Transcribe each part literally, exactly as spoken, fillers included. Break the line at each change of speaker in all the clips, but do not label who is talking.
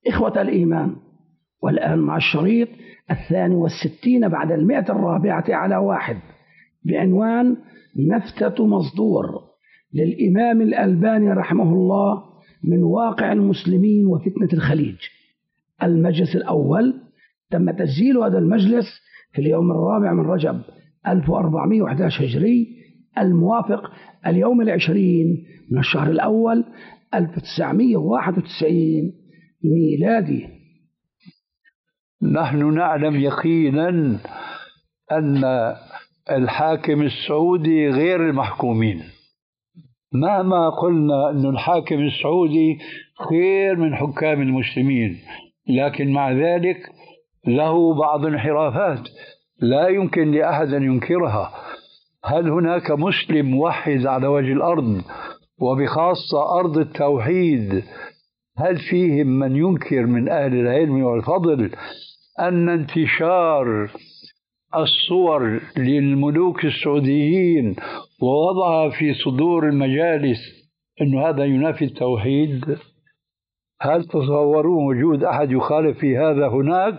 إخوة الإيمان، والآن مع الشريط الثاني والستين بعد المئة الرابعة على واحد بعنوان نفتة مصدور للإمام الألباني رحمه الله من واقع المسلمين وفتنة الخليج. المجلس الأول تم تسجيل هذا المجلس في اليوم الرابع من رجب ألف وأربعمائة وأحد عشر هجري، الموافق اليوم العشرين من الشهر الأول ألف وتسعمائة وواحد وتسعين ميلادي.
نحن نعلم يقينا أن الحاكم السعودي غير المحكومين، مهما قلنا أن الحاكم السعودي خير من حكام المسلمين، لكن مع ذلك له بعض الانحرافات لا يمكن لأحد أن ينكرها. هل هناك مسلم موحد على وجه الأرض، وبخاصة أرض التوحيد، هل فيهم من ينكر من أهل العلم والفضل أن انتشار الصور للملوك السعوديين ووضعها في صدور المجالس أن هذا ينافي التوحيد؟ هل تصورون وجود أحد يخالف في هذا هناك؟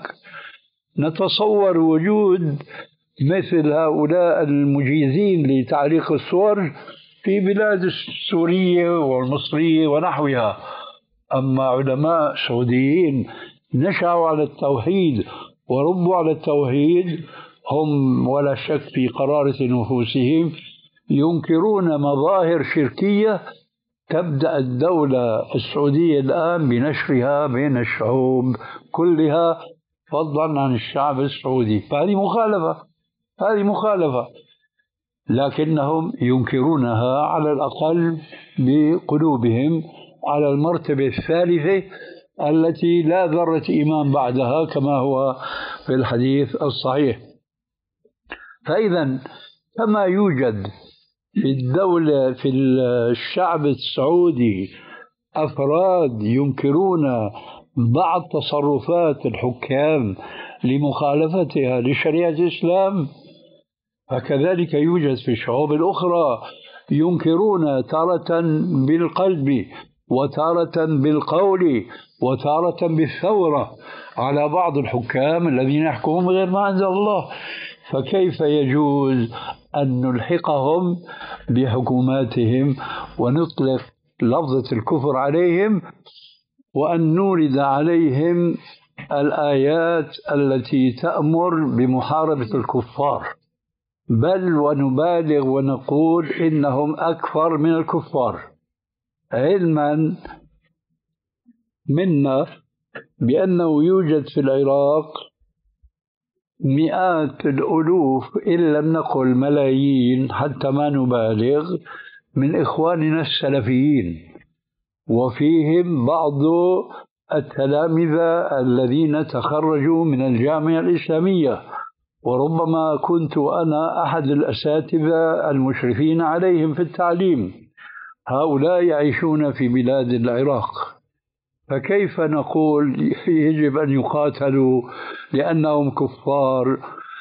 نتصور وجود مثل هؤلاء المجيزين لتعليق الصور في بلاد السورية والمصرية ونحوها، أما علماء سعوديين نشأوا على التوحيد وربوا على التوحيد هم ولا شك في قرارة نفوسهم ينكرون مظاهر شركية تبدأ الدولة السعودية الآن بنشرها بين الشعوب كلها فضلا عن الشعب السعودي. فهذه مخالفة، هذه مخالفة، لكنهم ينكرونها على الأقل بقلوبهم على المرتبة الثالثة التي لا ذرة إيمان بعدها كما هو في الحديث الصحيح. فإذا كما يوجد في الدولة في الشعب السعودي أفراد ينكرون بعض تصرفات الحكام لمخالفتها لشريعة الإسلام، فكذلك يوجد في الشعوب الأخرى ينكرون تارة بالقلب وتارة بالقول وتارة بالثورة على بعض الحكام الذين يحكمون غير ما أنزل الله. فكيف يجوز أن نلحقهم بحكوماتهم ونطلق لفظة الكفر عليهم وأن نورد عليهم الآيات التي تأمر بمحاربة الكفار، بل ونبالغ ونقول إنهم أكثر من الكفار، علما منا بأنه يوجد في العراق مئات الألوف إن لم نقل ملايين حتى ما نبالغ من إخواننا السلفيين، وفيهم بعض التلامذة الذين تخرجوا من الجامعة الإسلامية، وربما كنت أنا أحد الأساتذة المشرفين عليهم في التعليم. هؤلاء يعيشون في بلاد العراق، فكيف نقول يجب أن يقاتلوا لأنهم كفار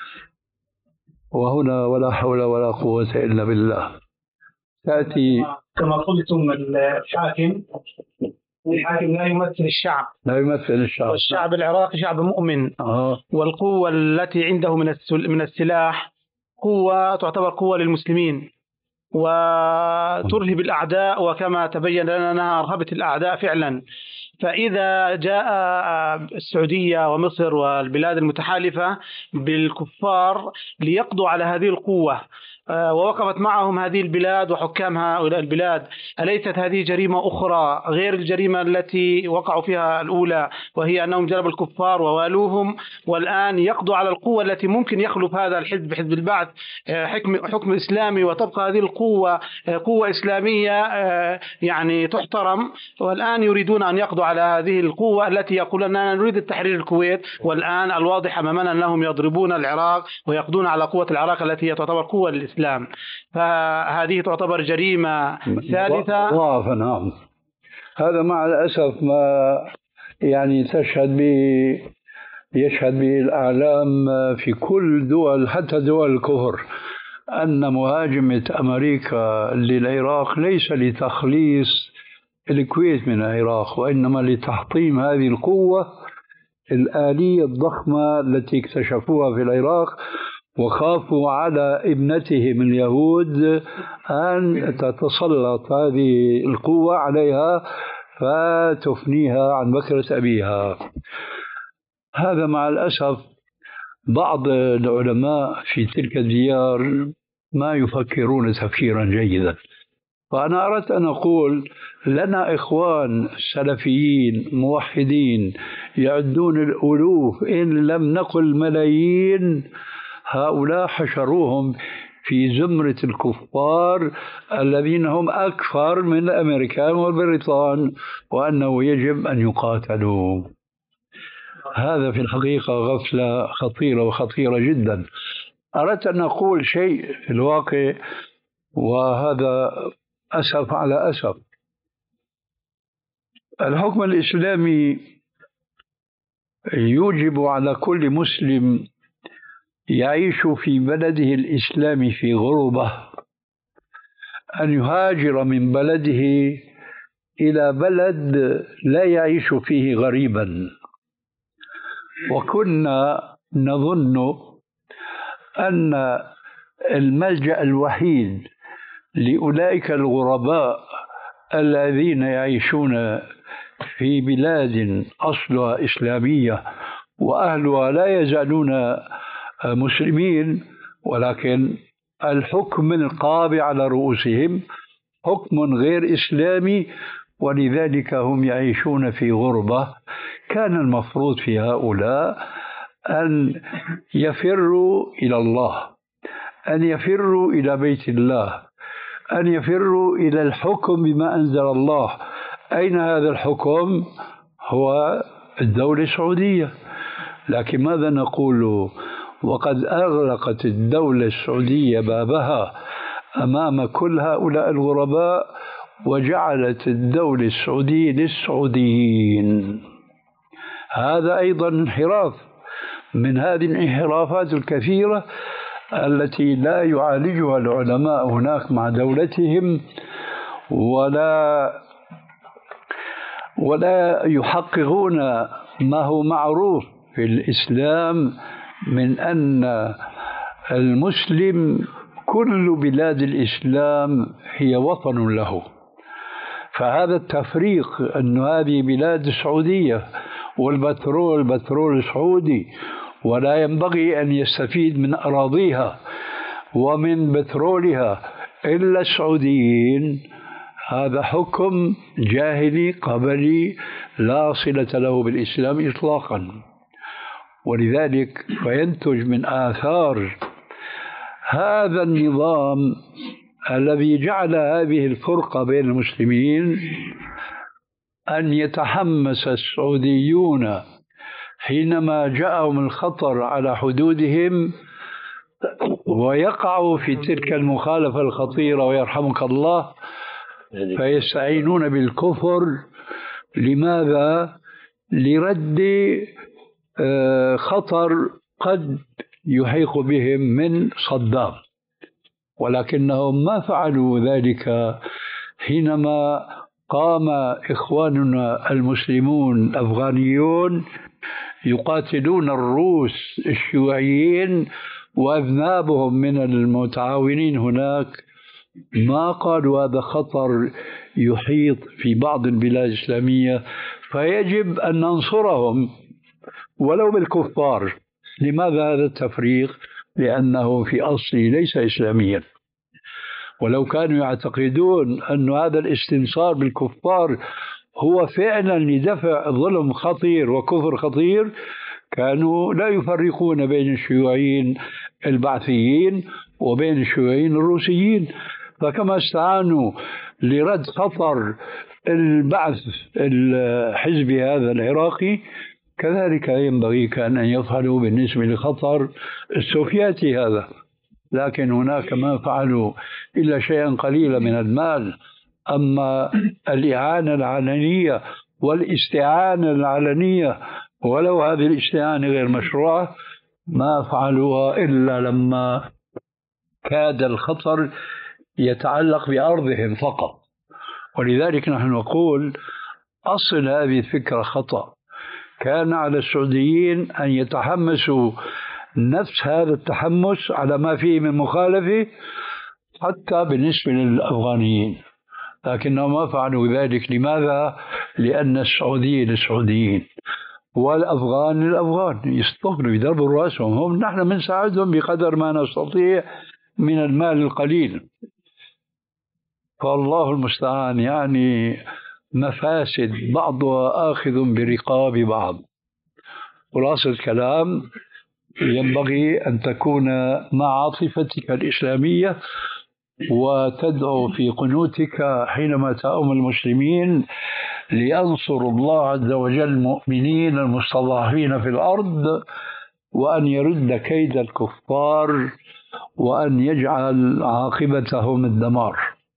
وهنا ولا حول ولا قوة إلا بالله؟ تأتي
كما قلتم الحاكم الحاكم لا يمثل الشعب،
لا يمثل الشعب،
والشعب العراقي شعب مؤمن.
آه.
والقوة التي عنده من من السلاح قوة تعتبر قوة للمسلمين وترهب الأعداء، وكما تبين لنا أنها أرهبت الأعداء فعلا. فإذا جاء السعودية ومصر والبلاد المتحالفة بالكفار ليقضوا على هذه القوة ووقفت معهم هذه البلاد وحكام هؤلاء البلاد، أليست هذه جريمة أخرى غير الجريمة التي وقعوا فيها الأولى، وهي أنهم جلبوا الكفار ووالوهم، والآن يقضوا على القوة التي ممكن يخلف هذا الحزب حزب البعث حكم حكم إسلامي وتبقى هذه القوة قوة إسلامية يعني تحترم، والآن يريدون أن يقضوا على هذه القوة التي يقولون أننا نريد التحرير الكويت، والآن الواضح أمامنا أنهم يضربون العراق ويقضون على قوة العراق التي تعتبر قوة للإسلام. فهذه تعتبر جريمة ثالثة.
ضعفا. نعم، هذا مع الأسف ما يعني تشهد به يشهد به الأعلام في كل دول حتى دول الكفر أن مهاجمة أمريكا للعراق ليس لتخليص الكويت من العراق، وإنما لتحطيم هذه القوة الآلية الضخمة التي اكتشفوها في العراق، وخافوا على ابنتهم اليهود أن تتسلط هذه القوة عليها فتفنيها عن بكرة أبيها. هذا مع الأسف بعض العلماء في تلك الديار ما يفكرون تفكيرا جيدا. فأنا أردت أن أقول لنا إخوان سلفيين موحدين يعدون الألوف إن لم نقل ملايين، هؤلاء حشروهم في زمرة الكفار الذين هم أكثر من الأمريكان والبريطان، وأنه يجب أن يقاتلوا. هذا في الحقيقة غفلة خطيرة وخطيرة جدا. أردت أن أقول شيء في الواقع، وهذا أسف على أسف. الحكم الإسلامي يوجب على كل مسلم يعيش في بلده الإسلامي في غربة أن يهاجر من بلده إلى بلد لا يعيش فيه غريبا. وكنا نظن أن الملجأ الوحيد لأولئك الغرباء الذين يعيشون في بلاد أصلها إسلامية وأهلها لا يزالون مسلمين، ولكن الحكم القابع على رؤوسهم حكم غير إسلامي، ولذلك هم يعيشون في غربة. كان المفروض في هؤلاء أن يفروا إلى الله، أن يفروا إلى بيت الله، أن يفروا إلى الحكم بما أنزل الله. أين هذا الحكم؟ هو الدولة السعودية. لكن ماذا نقول وقد أغلقت الدولة السعودية بابها أمام كل هؤلاء الغرباء، وجعلت الدولة السعودية للسعوديين؟ هذا أيضا انحراف من هذه الانحرافات الكثيرة التي لا يعالجها العلماء هناك مع دولتهم، ولا ولا يحققون ما هو معروف في الإسلام من أن المسلم كل بلاد الإسلام هي وطن له. فهذا التفريق أن هذه بلاد السعودية والبترول بترول سعودي ولا ينبغي أن يستفيد من أراضيها ومن بترولها إلا السعوديين، هذا حكم جاهلي قبلي لا صلة له بالإسلام إطلاقا. ولذلك فينتج من آثار هذا النظام الذي جعل هذه الفرقة بين المسلمين أن يتحمس السعوديون حينما جاءهم الخطر على حدودهم ويقعوا في تلك المخالفة الخطيرة ويرحمك الله، فيستعينون بالكفر. لماذا؟ لرد خطر قد يحيق بهم من صدام. ولكنهم ما فعلوا ذلك حينما قام إخواننا المسلمون الأفغانيون يقاتلون الروس الشيوعيين وأذنابهم من المتعاونين هناك. ما قالوا هذا خطر يحيط في بعض البلاد الإسلامية فيجب أن ننصرهم ولو بالكفار. لماذا هذا التفريق؟ لأنه في أصله ليس إسلاميا. ولو كانوا يعتقدون أن هذا الاستنصار بالكفار هو فعلا لدفع ظلم خطير وكفر خطير، كانوا لا يفرقون بين الشيوعيين البعثيين وبين الشيوعيين الروسيين. فكما استعانوا لرد خطر البعث الحزبي هذا العراقي، كذلك ينبغي كان أن يفعلوا بالنسبة لخطر السوفياتي هذا. لكن هناك ما فعلوا إلا شيئا قليلا من المال. أما الإعانة العلنية والاستعانة العلنية ولو هذه الاستعانة غير مشروعة ما فعلوها إلا لما كاد الخطر يتعلق بأرضهم فقط. ولذلك نحن نقول أصل هذه الفكرة خطأ. كان على السعوديين أن يتحمسوا نفس هذا التحمس على ما فيه من مخالفة حتى بالنسبة للأفغانيين، لكنهم ما فعلوا ذلك. لماذا؟ لأن السعوديين للسعوديين والأفغان للأفغان، يستغلوا يضربوا رأسهم. هم نحن بنساعدهم بقدر ما نستطيع من المال القليل. فالله المستعان، يعني مفاسد بعضها آخذ برقاب بعض. خلاصة الكلام، ينبغي أن تكون مع عاطفتك الإسلامية وتدعو في قنوتك حينما تؤم المسلمين لينصر الله عز وجل المؤمنين المستضعفين في الأرض، وأن يرد كيد الكفار، وأن يجعل عاقبتهم الدمار.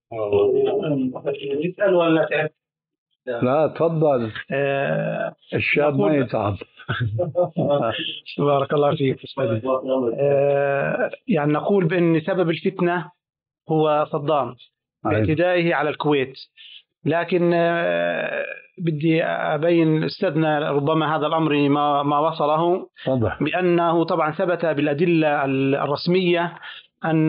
نسأل ولا تعرف؟
لا تفضل.
آه
الشاب ما يتعب.
بارك الله فيك. آه يعني نقول بأن سبب الفتنة هو صدام باعتدائه على الكويت، لكن آه بدي أبين أستاذنا ربما هذا الأمر ما ما وصله
صدق.
بأنه طبعا ثبت بالأدلة الرسمية أن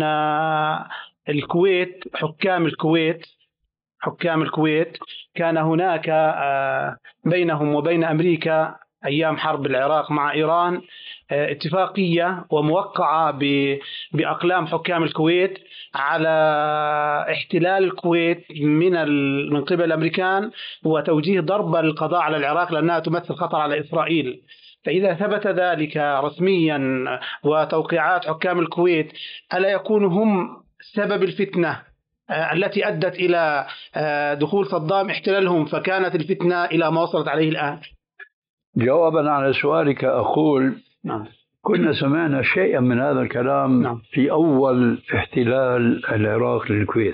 الكويت حكام الكويت حكام الكويت كان هناك بينهم وبين أمريكا أيام حرب العراق مع إيران اتفاقية وموقعة بأقلام حكام الكويت على احتلال الكويت من من قبل الأمريكان وتوجيه ضربة للقضاء على العراق لأنها تمثل خطر على إسرائيل. فإذا ثبت ذلك رسميا وتوقيعات حكام الكويت، ألا يكون هم سبب الفتنة التي أدت إلى دخول صدام احتلالهم، فكانت الفتنة إلى ما وصلت عليه الآن؟
جوابا على سؤالك أقول
نعم.
كنا سمعنا شيئا من هذا الكلام. نعم. في أول احتلال العراق للكويت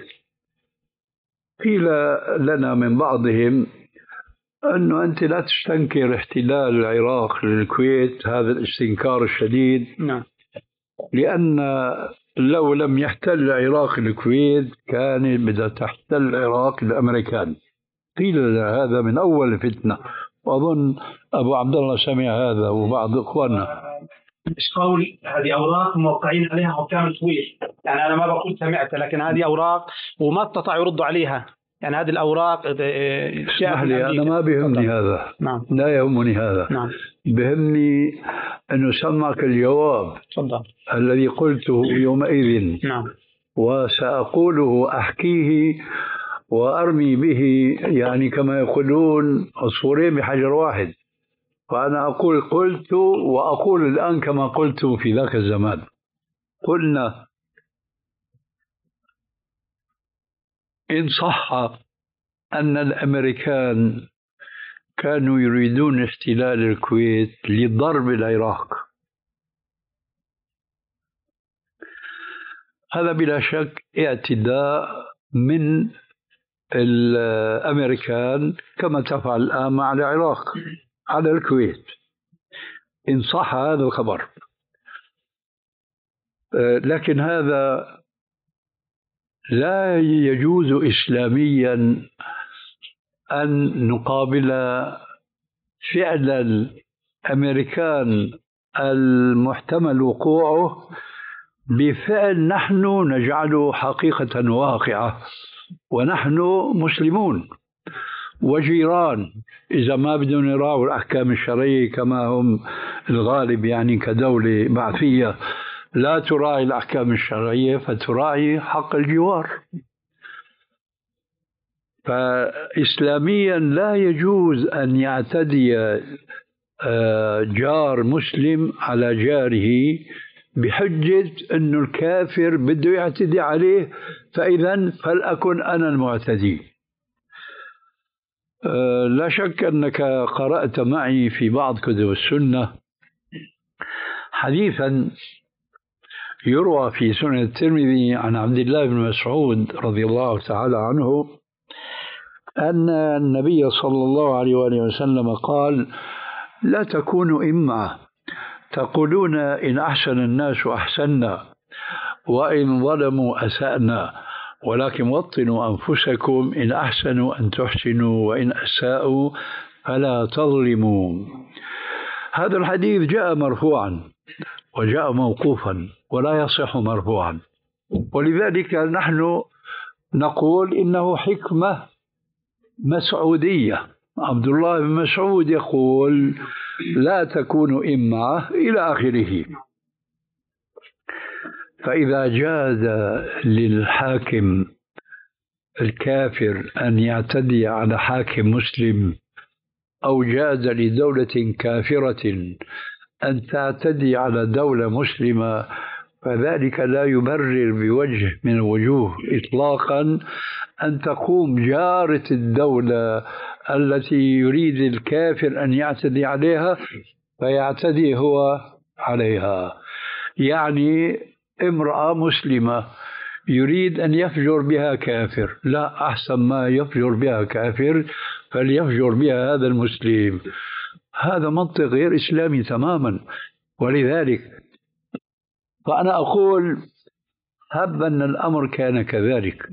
قيل لنا من بعضهم أنه أنت لا تستنكر احتلال العراق للكويت هذا الاستنكار الشديد.
نعم.
لأن لو لم يحتل العراق الكويت كان بدأ تحتل العراق الأمريكان. قيل لنا هذا من أول فتنة، وأظن أبو عبد الله سمع هذا وبعض إخواننا.
مش قول هذه أوراق موقعين عليها حكام الكويت، يعني أنا ما بقول سمعت، لكن هذه أوراق وما استطاعوا يردوا عليها. يعني هذه الأوراق
أنا ما بيهمني هذا.
نعم.
لا يهمني هذا.
نعم.
بهمني أنه سمعك الجواب.
تفضل.
الذي قلته يومئذ.
نعم.
وسأقوله أحكيه وأرمي به، يعني كما يقولون عصفورين بحجر واحد. فأنا أقول قلت وأقول الآن كما قلت في ذاك الزمان. قلنا إن صح أن الأمريكان كانوا يريدون احتلال الكويت لضرب العراق، هذا بلا شك اعتداء من الأمريكان كما تفعل الآن مع العراق على الكويت، إن صح هذا الخبر. لكن هذا لا يجوز إسلاميا أن نقابل فعل الأمريكان المحتمل وقوعه بفعل نحن نجعله حقيقة واقعة، ونحن مسلمون وجيران. إذا ما بدهم يراعوا الأحكام الشرعية كما هم الغالب، يعني كدولة بعثية لا تراعي الأحكام الشرعية فتراعي حق الجوار. فإسلاميا لا يجوز أن يعتدي جار مسلم على جاره بحجة أن الكافر بده يعتدي عليه، فإذا فلأكن أنا المعتدي. لا شك أنك قرأت معي في بعض كتب السنة حديثا يروى في سنن الترمذي عن عبد الله بن مسعود رضي الله تعالى عنه أن النبي صلى الله عليه وآله وسلم قال: لا تكونوا إمعة تقولون إن أحسن الناس أحسنا وإن ظلموا أسأنا ولكن وطنوا أنفسكم إن أحسنوا أن تحسنوا وإن أساءوا فلا تظلموا. هذا الحديث جاء مرفوعا وجاء موقوفا ولا يصح مرفوعا، ولذلك نحن نقول إنه حكمة مسعودية. عبد الله بن مسعود يقول لا تكونوا إمعة إلى آخره. فإذا جاز للحاكم الكافر أن يعتدي على حاكم مسلم، أو جاز لدولة كافرة أن تعتدي على دولة مسلمة، فذلك لا يبرر بوجه من الوجوه إطلاقا أن تقوم جارة الدولة التي يريد الكافر أن يعتدي عليها فيعتدي هو عليها. يعني امرأة مسلمة يريد أن يفجر بها كافر، لا، أحسن ما يفجر بها كافر فليفجر بها هذا المسلم. هذا منطق غير إسلامي تماما. ولذلك فأنا أقول هب أن الأمر كان كذلك،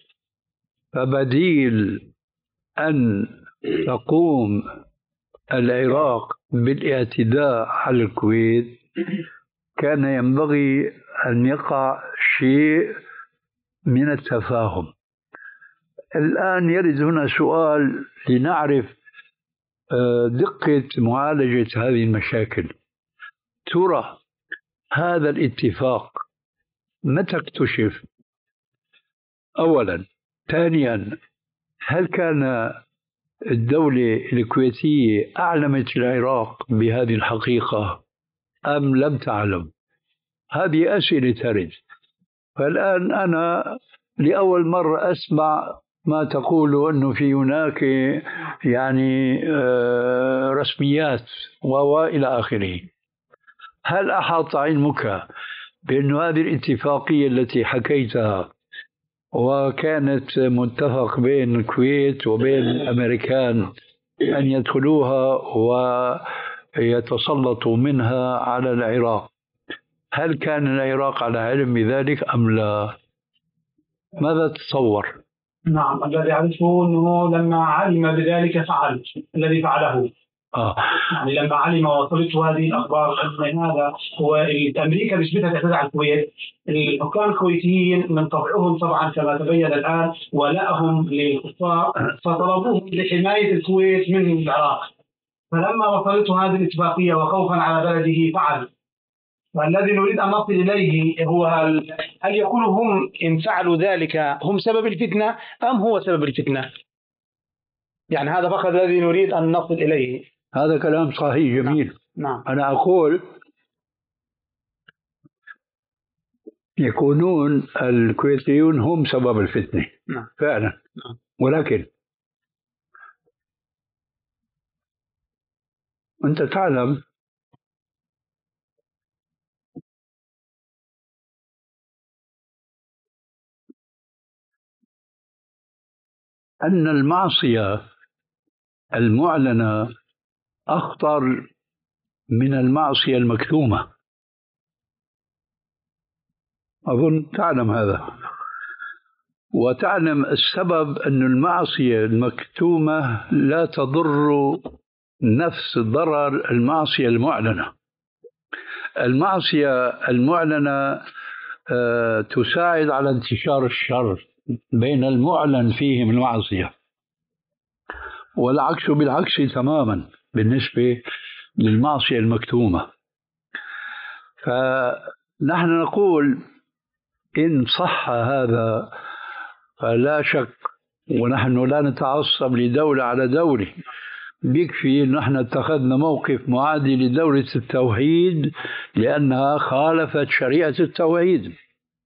فبديل أن تقوم العراق بالاعتداء على الكويت كان ينبغي أن يقع شيء من التفاهم. الآن يرد هنا سؤال لنعرف دقة معالجة هذه المشاكل. ترى هذا الاتفاق متى اكتشف؟ أولا. ثانيا، هل كان الدولة الكويتية أعلمت العراق بهذه الحقيقة أم لم تعلم؟ هذه أسئلة ترد. فالآن أنا لأول مرة أسمع ما تقول أنه في هناك يعني رسميات وإلى آخره. هل أحاط علمك بأن هذه الاتفاقية التي حكيتها وكانت متفق بين الكويت وبين الأمريكان أن يدخلوها ويتسلطوا منها على العراق، هل كان العراق على علم بذلك أم لا؟ ماذا تتصور؟
نعم، الذي أعرفه أنه لما علم بذلك فعل الذي فعله.
آه.
يعني لما علم وصلته هذه الأخبار أن هذا هو أمريكا بشبهها تعتدي على الكويت، الحكام الكويتيين من طبعهم طبعا كما تبين الآن ولائهم للكفار، فطلبوهم لحماية الكويت من العراق. فلما وصلته هذه الاتفاقية وخوفا على بلده فعل. والذي نريد أن نصل إليه هو هل, هل يكون هم إن فعلوا ذلك هم سبب الفتنة أم هو سبب الفتنة؟ يعني هذا فقط الذي نريد أن نصل إليه.
هذا كلام صحيح جميل.
نعم.
أنا أقول يكونون الكويتيون هم سبب الفتنة.
نعم.
فعلا.
نعم.
ولكن أنت تعلم أن المعصية المعلنة أخطر من المعصية المكتومة. أظن تعلم هذا، وتعلم السبب أن المعصية المكتومة لا تضر نفس ضرر المعصية المعلنة. المعصية المعلنة تساعد على انتشار الشر بين المعلن فيه من المعصية، والعكس بالعكس تماما بالنسبة للمعصية المكتومة. فنحن نقول إن صح هذا فلا شك، ونحن لا نتعصب لدولة على دولة، بيكفي نحن اتخذنا موقف معادي لدولة التوحيد لأنها خالفت شريعة التوحيد،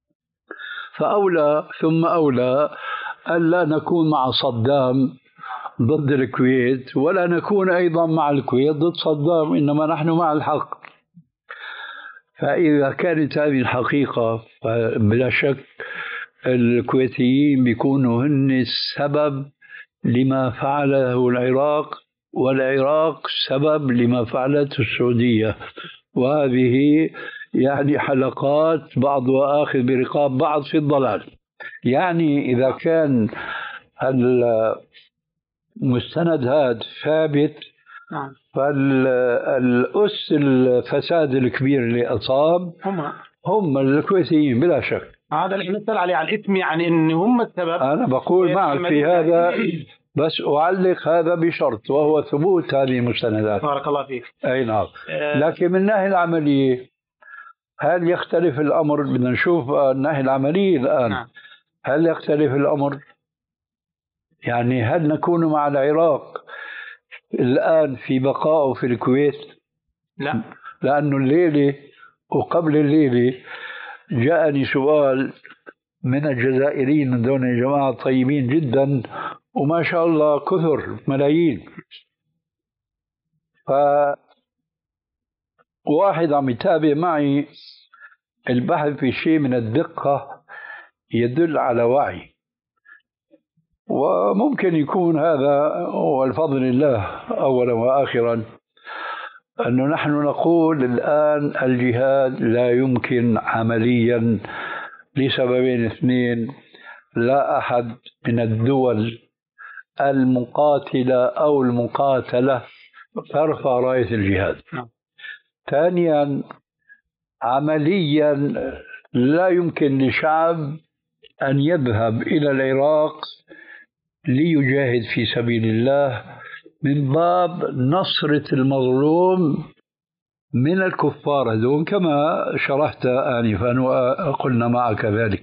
فأولى ثم أولى ألا نكون مع صدام ضد الكويت، ولا نكون أيضا مع الكويت ضد صدام، إنما نحن مع الحق. فإذا كانت هذه الحقيقة فبلا شك الكويتيين بيكونوا هن السبب لما فعله العراق، والعراق سبب لما فعلته السعودية، وهذه يعني حلقات بعض وآخذ برقاب بعض في الضلال. يعني إذا كان المستند هذا ثابت،
نعم،
فالأس الفساد الكبير اللي أصاب
هم
هم الكويتيين بلا شك.
هذا اللي نسأل عليه على الإثم، يعني إن هم السبب.
أنا بقول معك في هذا، بس أعلق هذا بشرط وهو ثبوت هذه المستندات.
بارك الله فيك.
أي نعم. لكن من الناحية العملية هل يختلف الأمر؟ بدنا نشوف الناحية العملية الآن.
نعم.
هل يختلف الأمر؟ يعني هل نكون مع العراق الآن في بقائه في الكويت؟
لا،
لأنه الليلة وقبل الليلة جاءني سؤال من الجزائريين، دون جماعة طيبين جدا وما شاء الله كثر ملايين. فواحد عم يتابع معي البحث في شيء من الدقة يدل على وعي، وممكن يكون هذا والفضل لله أولا وآخرا، أنه نحن نقول الآن الجهاد لا يمكن عمليا لسببين اثنين. لا أحد من الدول المقاتلة أو المقاتلة ترفع راية الجهاد. ثانيا، عمليا لا يمكن لشعب أن يذهب إلى العراق ليجاهد في سبيل الله من باب نصرة المظلوم من الكفار هذون، كما شرحت آنفا وقلنا معك ذلك.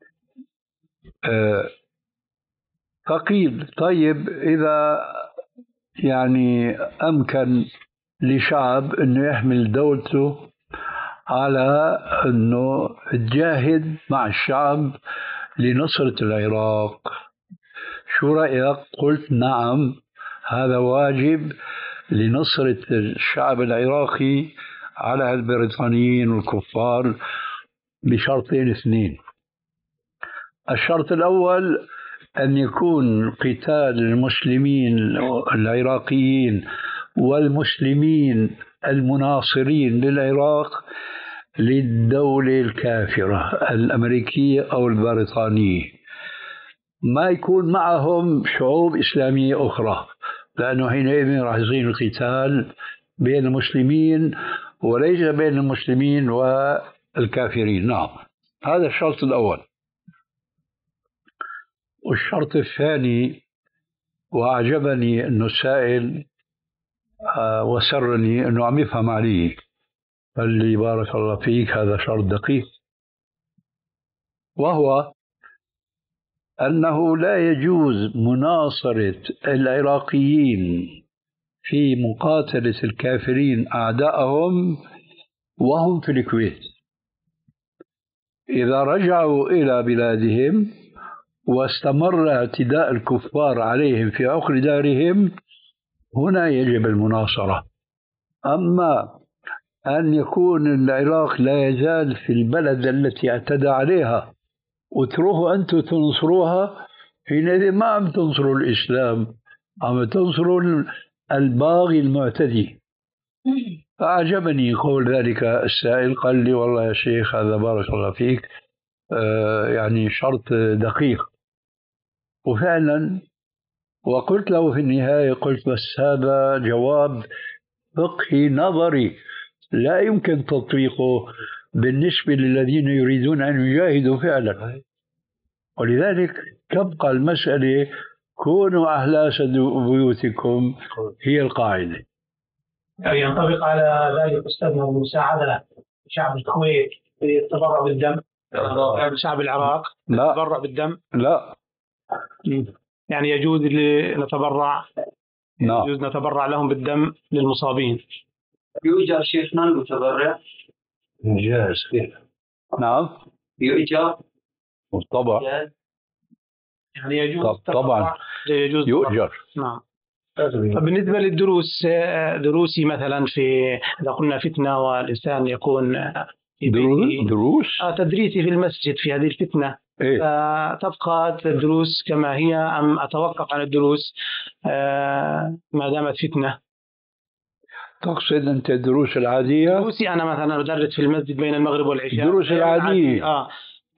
فقيل طيب إذا يعني أمكن لشعب أنه يحمل دولته على أنه تجاهد مع الشعب لنصرة العراق، شو رأيك؟ قلت نعم، هذا واجب لنصرة الشعب العراقي على البريطانيين والكفار بشرطين اثنين. الشرط الأول أن يكون قتال المسلمين العراقيين والمسلمين المناصرين للعراق للدولة الكافرة الأمريكية أو البريطانية، ما يكون معهم شعوب إسلامية أخرى، لأنه حينئذ راح يصير القتال بين المسلمين وليس بين المسلمين والكافرين. نعم، هذا الشرط الأول. والشرط الثاني، وأعجبني أنه السائل وسرني أنه عم يفهم علي، قال لي بارك الله فيك هذا شرط دقيق، وهو أنه لا يجوز مناصرة العراقيين في مقاتلة الكافرين أعدائهم وهم في الكويت. إذا رجعوا إلى بلادهم واستمر اعتداء الكفار عليهم في عقر دارهم، هنا يجب المناصرة. أما أن يكون العراق لا يزال في البلد التي اعتدى عليها وتروحوا أنتم تنصروها، حينئذ ما عم تنصروا الإسلام، عم تنصروا الباغي المعتدي. فأعجبني قول ذلك السائل، قال لي والله يا شيخ هذا بارك الله فيك آه يعني شرط دقيق. وفعلا، وقلت له في النهاية، قلت بس هذا جواب فقهي نظري لا يمكن تطبيقه بالنسبة للذين يريدون أن يجاهدوا فعلا. ولذلك تبقى المسألة كونوا أهلاس بيوتكم هي القاعدة.
يعني ينطبق على ذلك أستاذنا المساعدة شعب الكويت يتبرع بالدم، شعب العراق يتبرع بالدم؟
لا،
يعني يجوز نتبرع،
نعم،
يجوز نتبرع لهم بالدم للمصابين.
يؤجر شيخنا المتبرع؟
جاهز كيف؟ نعم،
يؤجر
طبعا،
يعني يجوز
طبعا
يجوز
يؤجر.
نعم. بالنسبة للدروس، دروسي مثلا في إذا قلنا فتنة والإنسان يكون في
دروس, دروس؟
تدريسي في المسجد في هذه الفتنة،
إيه؟
تبقى الدروس كما هي أم أتوقف عن الدروس ما دامت فتنة؟
تقصد أنت الدروس العادية؟
دروسي أنا مثلا أدرس في المسجد بين المغرب والعشاء،
الدروس العادية.
آه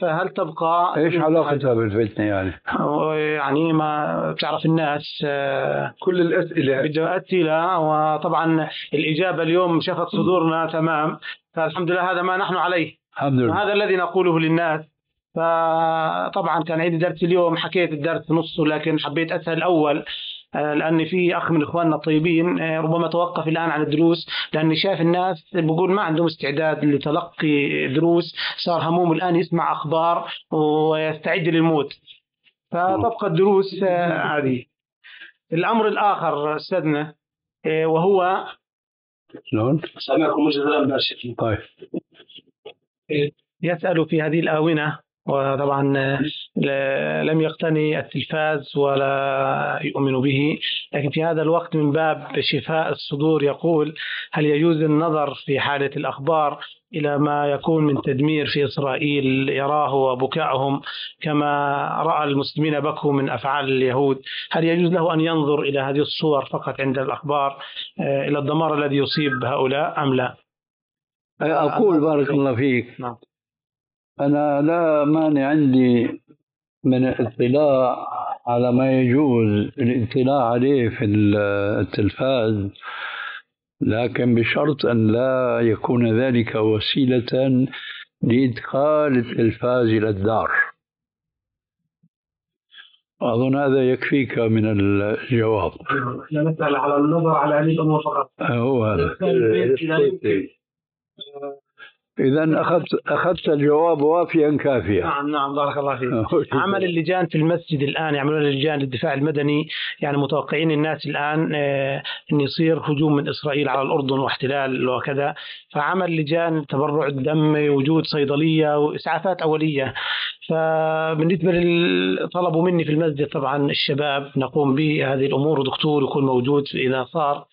فهل تبقى
إيش علاقتها بالفتنة يعني؟
يعني ما بتعرف الناس
كل الأسئلة
بدها أسئلة، وطبعا الإجابة اليوم شفت صدورنا تمام، فالحمد لله هذا ما نحن عليه،
الحمد لله،
وهذا الذي نقوله للناس. فطبعا كان عندي درس اليوم، حكيت الدرس نصه لكن حبيت أسأل الأول، لأن في أخ من إخواننا الطيبين ربما توقف الآن عن الدروس، لأني شايف الناس بقول ما عندهم استعداد لتلقي دروس، صار هموم الآن يسمع أخبار ويستعد للموت، فتبقى الدروس هذه. الأمر الآخر أستاذنا وهو
شلون؟
سامعكم جزاء باشا.
طيب،
يسأل في هذه الآونة، وطبعا لم يقتني التلفاز ولا يؤمن به، لكن في هذا الوقت من باب شفاء الصدور يقول: هل يجوز النظر في حالة الأخبار إلى ما يكون من تدمير في إسرائيل يراه وبكائهم كما رأى المسلمين بكوا من أفعال اليهود؟ هل يجوز له أن ينظر إلى هذه الصور فقط عند الأخبار إلى الدمار الذي يصيب هؤلاء أم لا؟
أقول بارك الله فيك،
نعم.
أنا لا مانع عندي من الاطلاع على ما يجوز الاطلاع عليه في التلفاز، لكن بشرط أن لا يكون ذلك وسيلة لإدخال التلفاز إلى الدار. أظن هذا يكفيك من الجواب.
لا نسأل على النظر على هذه الأمور فقط.
هو هذا. إذا أخذت أخذت الجواب وافيا كافيا.
نعم نعم بارك الله فيك. عمل اللجان في المسجد الآن، يعملون لجان للدفاع المدني، يعني متوقعين الناس الآن أن يصير هجوم من إسرائيل على الأردن واحتلال وكذا، فعمل لجان تبرع الدم، وجود صيدلية وإسعافات أولية. فبالنسبة طلبوا مني في المسجد طبعا الشباب نقوم بهذه الأمور، ودكتور يكون موجود إذا صار،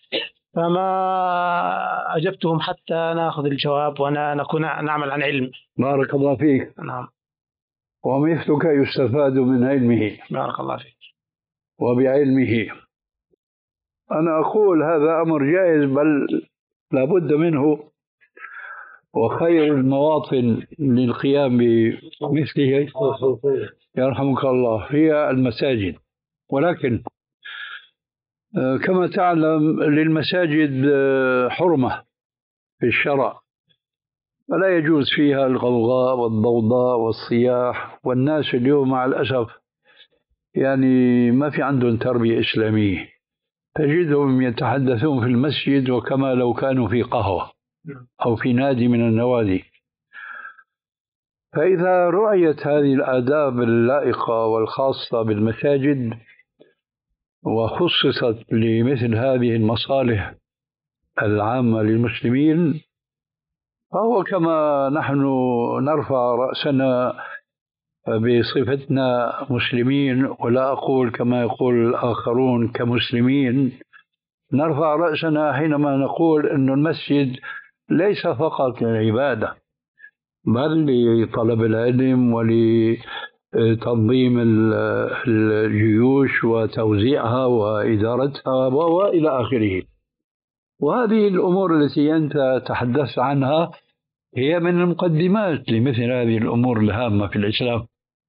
فما أجبتهم حتى نأخذ الجواب وأنا نكون نعمل عن علم.
بارك الله فيك.
نعم.
ومثلك يستفاد من علمه.
بارك الله فيك.
وبعلمه. أنا أقول هذا أمر جائز بل لابد منه، وخير المواطن للقيام بمثله يرحمك الله هي المساجد. ولكن كما تعلم للمساجد حرمة في الشرع، فلا يجوز فيها الغوغاء والضوضاء والصياح، والناس اليوم مع الأسف يعني ما في عندهم تربية إسلامية، تجدهم يتحدثون في المسجد وكما لو كانوا في قهوة أو في نادي من النوادي. فإذا رعيت هذه الآداب اللائقة والخاصة بالمساجد وخصصت لمثل هذه المصالح العامة للمسلمين، فهو كما نحن نرفع رأسنا بصفتنا مسلمين، ولا أقول كما يقول الآخرون كمسلمين، نرفع رأسنا حينما نقول أن المسجد ليس فقط للعبادة بل لطلب العلم ولتنظيم الجيوش وتوزيعها وإدارتها وإلى آخره. وهذه الأمور التي أنت تحدثت عنها هي من المقدمات لمثل هذه الأمور الهامة في الإسلام.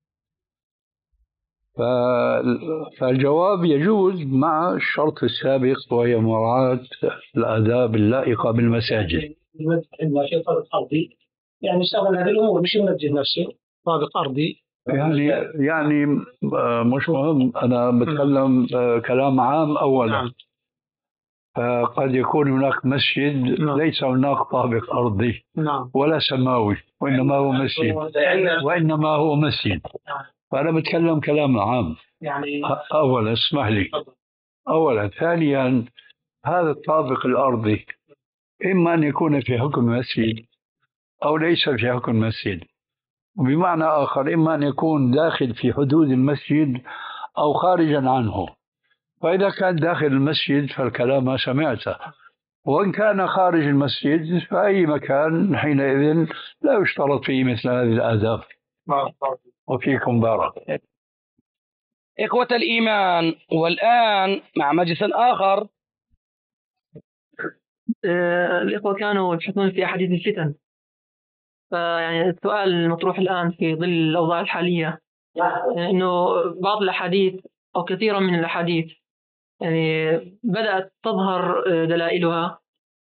فالجواب يجوز مع الشرط السابق وهي مراعاة الآداب اللائقة بالمساجد.
المسجد طابق أرضي، يعني اشتغل هذه الأمور مش المسجد نفسه طابق أرضي،
يعني يعني مش مهم، أنا بتكلم كلام عام أولا. قد يكون هناك مسجد ليس هناك طابق أرضي ولا سماوي، وإنما هو مسجد وإنما هو مسجد فأنا بتكلم كلام عام. أولا اسمح لي، أولا ثانيا هذا الطابق الأرضي إما أن يكون في حكم مسجد أو ليس في حكم مسجد، وبمعنى آخر إما أن يكون داخل في حدود المسجد أو خارجا عنه. فإذا كان داخل المسجد فالكلام ما سمعته، وإن كان خارج المسجد فأي مكان حينئذ لا يشترط فيه مثل هذه الآداب. وفيكم بارك.
إخوة الإيمان، والآن مع مجلس آخر.
الإخوة كانوا يبحثون في أحاديث الفتن، فيعني السؤال المطروح الآن في ظل الأوضاع الحالية، إنه بعض الأحاديث أو كثيرا من الأحاديث يعني بدأت تظهر دلائلها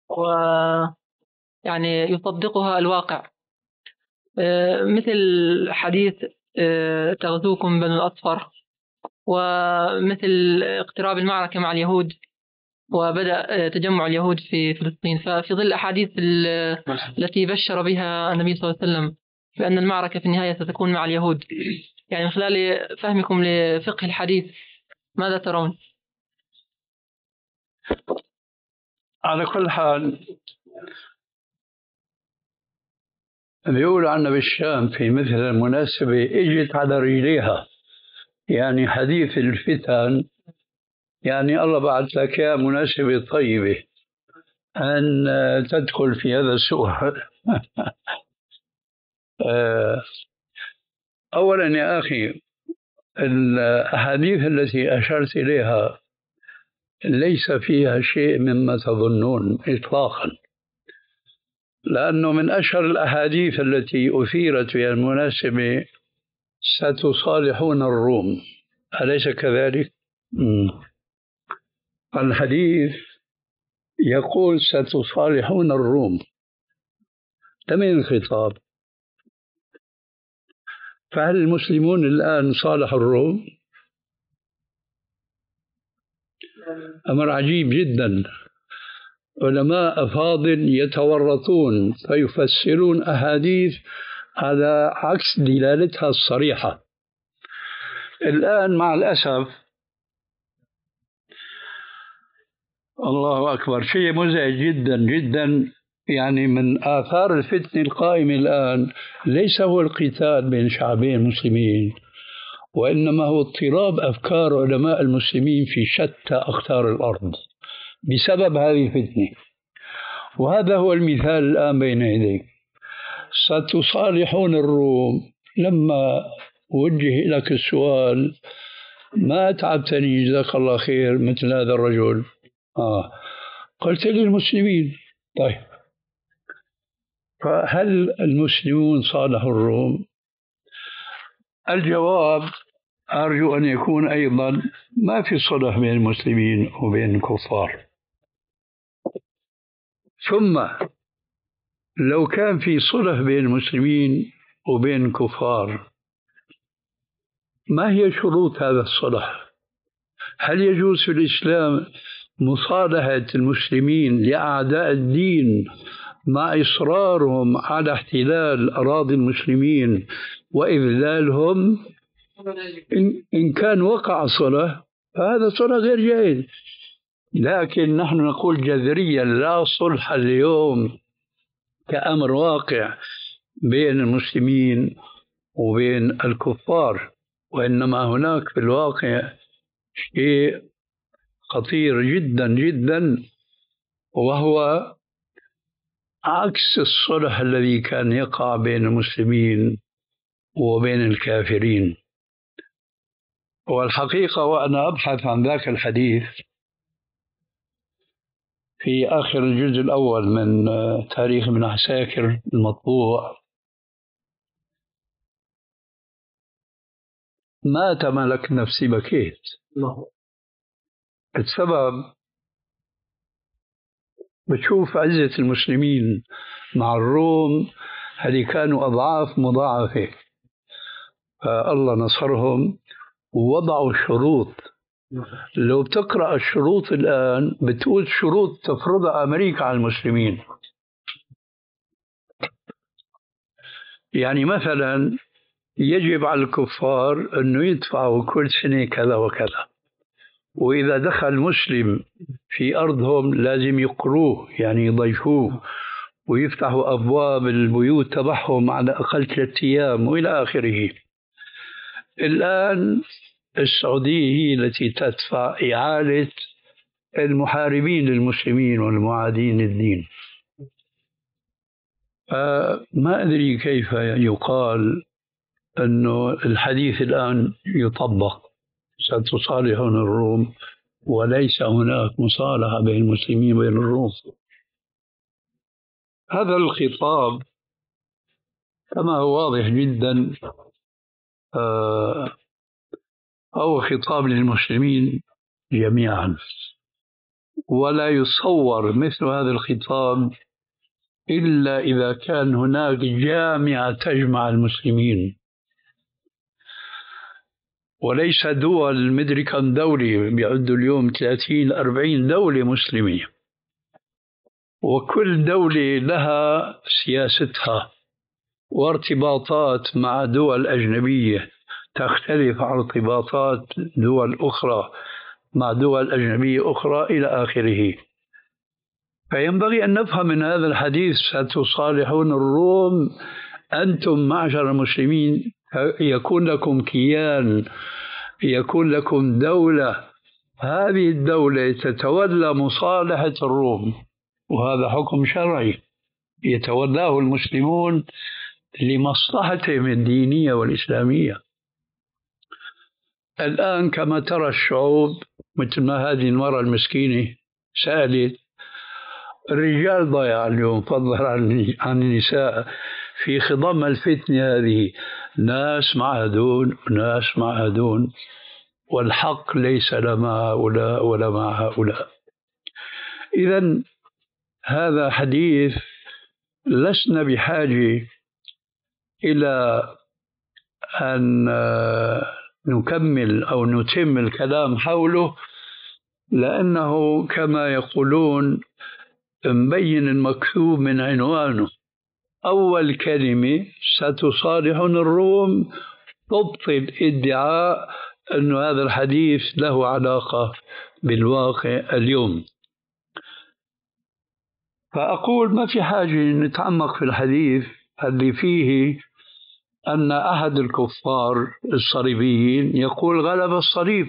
ويعني يصدقها الواقع، مثل حديث تغزوكم بنو الأصفر، ومثل اقتراب المعركة مع اليهود وبدأ تجمع اليهود في فلسطين. ففي ظل الأحاديث التي بشر بها النبي صلى الله عليه وسلم بأن المعركة في النهاية ستكون مع اليهود، يعني من خلال فهمكم لفقه الحديث ماذا ترون؟
على كل حال بيقول عنا بالشام في مثل المناسبة اجت على رجليها، يعني حديث الفتن، يعني الله بعث لك يا مناسبة طيبة أن تدخل في هذا السؤال. أولا يا أخي، الأحاديث التي أشرت إليها ليس فيها شيء مما تظنون إطلاقا، لأنه من أشهر الأحاديث التي أثيرت في المناسبة ستصالحون الروم، أليس كذلك؟ مم. الحديث يقول ستصالحون الروم، لمن الخطاب؟ فهل المسلمون الآن صالحوا الروم؟ أمر عجيب جدا. علماء فاضل يتورطون فيفسرون أحاديث على عكس دلالتها الصريحة. الآن مع الأسف الله أكبر شيء مزعج جدا جدا، يعني من آثار الفتنة القائمة الآن ليس هو القتال بين شعبين مسلمين، وإنما هو اضطراب أفكار علماء المسلمين في شتى أقطار الأرض بسبب هذه الفتنة. وهذا هو المثال الآن بين يديك. ستصالحون الروم، لما وجه لك السؤال ما أتعبتني جزاك الله خير مثل هذا الرجل، آه قلت للمسلمين. طيب فهل المسلمون صالحوا الروم؟ الجواب أرجو أن يكون أيضا ما في صلح بين المسلمين وبين الكفار. ثم لو كان في صلح بين المسلمين وبين الكفار، ما هي شروط هذا الصلح؟ هل يجوز في الإسلام مصالحة المسلمين لأعداء الدين مع إصرارهم على احتلال أراضي المسلمين وإذلالهم؟ إن, إن كان وقع صلح فهذا صلح غير جائز، لكن نحن نقول جذريا لا صلح اليوم كأمر واقع بين المسلمين وبين الكفار، وإنما هناك في الواقع شيء خطير جدا جدا، وهو عكس الصلح الذي كان يقع بين المسلمين وبين الكافرين. والحقيقة وأنا أبحث عن ذاك الحديث في آخر الجزء الأول من تاريخ ابن عساكر المطبوع ما تملك نفسي بكيت. السبب بتشوف عزة المسلمين مع الروم هذه كانوا أضعاف مضاعفة، فالله نصرهم ووضعوا شروط. لو بتقرأ الشروط الآن بتقول شروط تفرضها أمريكا على المسلمين. يعني مثلا يجب على الكفار أنه يدفعوا كل سنة كذا وكذا، وإذا دخل مسلم في أرضهم لازم يقروه، يعني يضيفوه ويفتحوا أبواب البيوت تبعهم على أقل ثلاثة أيام وإلى آخره. الآن السعودية هي التي تدفع إعالة المحاربين للمسلمين والمعادين للدين. ما أدري كيف يقال أنه الحديث الآن يطبق ستصالحون الروم وليس هناك مصالحة بين المسلمين وبين الروم. هذا الخطاب كما هو واضح جدا، هو خطاب للمسلمين جميعا، ولا يصور مثل هذا الخطاب إلا إذا كان هناك جامعة تجمع المسلمين، وليس دول مدري كم دولة بيعدوا اليوم ثلاثين أربعين دولة مسلمة، وكل دولة لها سياستها وارتباطات مع دول أجنبية تختلف عن ارتباطات دول أخرى مع دول أجنبية أخرى إلى آخره. فينبغي أن نفهم من هذا الحديث ستصالحون الروم، أنتم معشر المسلمين يكون لكم كيان، يكون لكم دولة، هذه الدولة تتولى مصالحة الروم، وهذا حكم شرعي يتولاه المسلمون لمصلحتهم الدينية والإسلامية. الآن كما ترى الشعوب مثل ما هذه المرأة المسكينة سألت، الرجال ضيع اليوم فضلا عن النساء في خضم الفتنة هذه، ناس معهدون وناس معهدون، والحق ليس لا مع هؤلاء ولا مع هؤلاء. إذن هذا حديث لسنا بحاجة إلى أن نكمل أو نتم الكلام حوله، لأنه كما يقولون مبين المكتوب من عنوانه. أول كلمة ستصالحون الروم تبطل ادعاء أن هذا الحديث له علاقة بالواقع اليوم. فأقول ما في حاجة نتعمق في الحديث اللي فيه أن أحد الكفار الصليبيين يقول غلب الصليب،